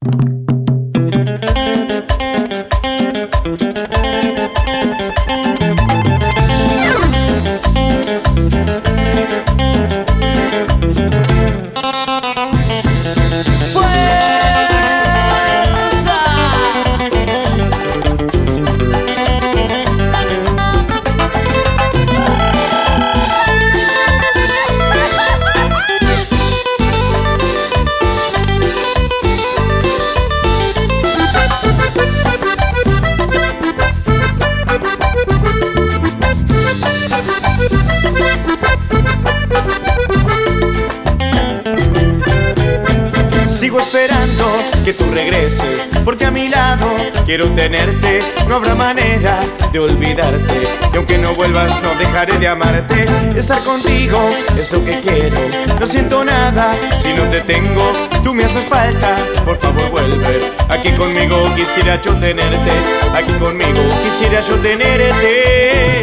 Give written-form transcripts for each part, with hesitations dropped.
Sigo esperando que tú regreses, porque a mi lado quiero tenerte. No habrá manera de olvidarte, y aunque no vuelvas no dejaré de amarte. Estar contigo es lo que quiero, no siento nada si no te tengo. Tú me haces falta, por favor vuelve. Aquí conmigo quisiera yo tenerte, aquí conmigo quisiera yo tenerte.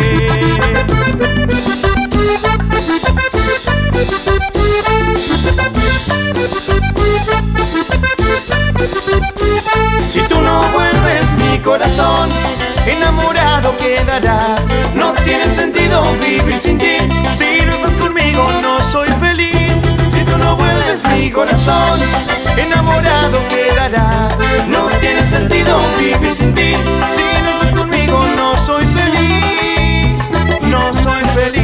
Si tú no vuelves, mi corazón enamorado quedará. No tiene sentido vivir sin ti. Si no estás conmigo, no soy feliz. Si tú no vuelves, mi corazón enamorado quedará. No tiene sentido vivir sin ti. Si no estás conmigo, no soy feliz. No soy feliz.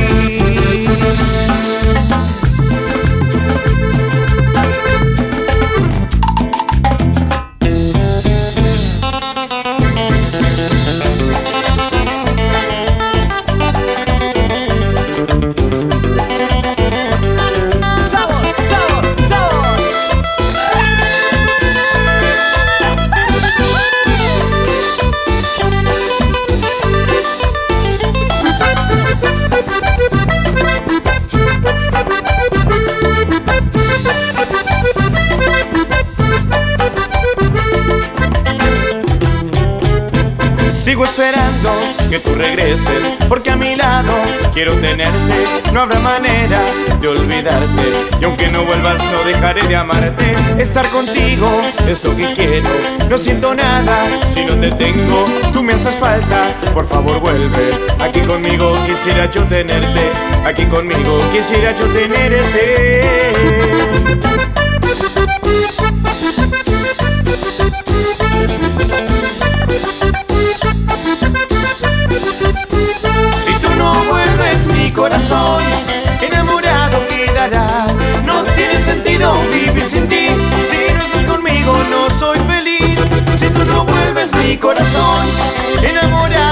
Sigo esperando que tú regreses, porque a mi lado quiero tenerte. No habrá manera de olvidarte, y aunque no vuelvas no dejaré de amarte. Estar contigo es lo que quiero, no siento nada si no te tengo. Tú me haces falta, por favor vuelve. Aquí conmigo quisiera yo tenerte, aquí conmigo quisiera yo tenerte. Corazón enamorado quedará. No tiene sentido vivir sin ti. Si no estás conmigo no soy feliz. Si tú no vuelves, mi corazón enamorado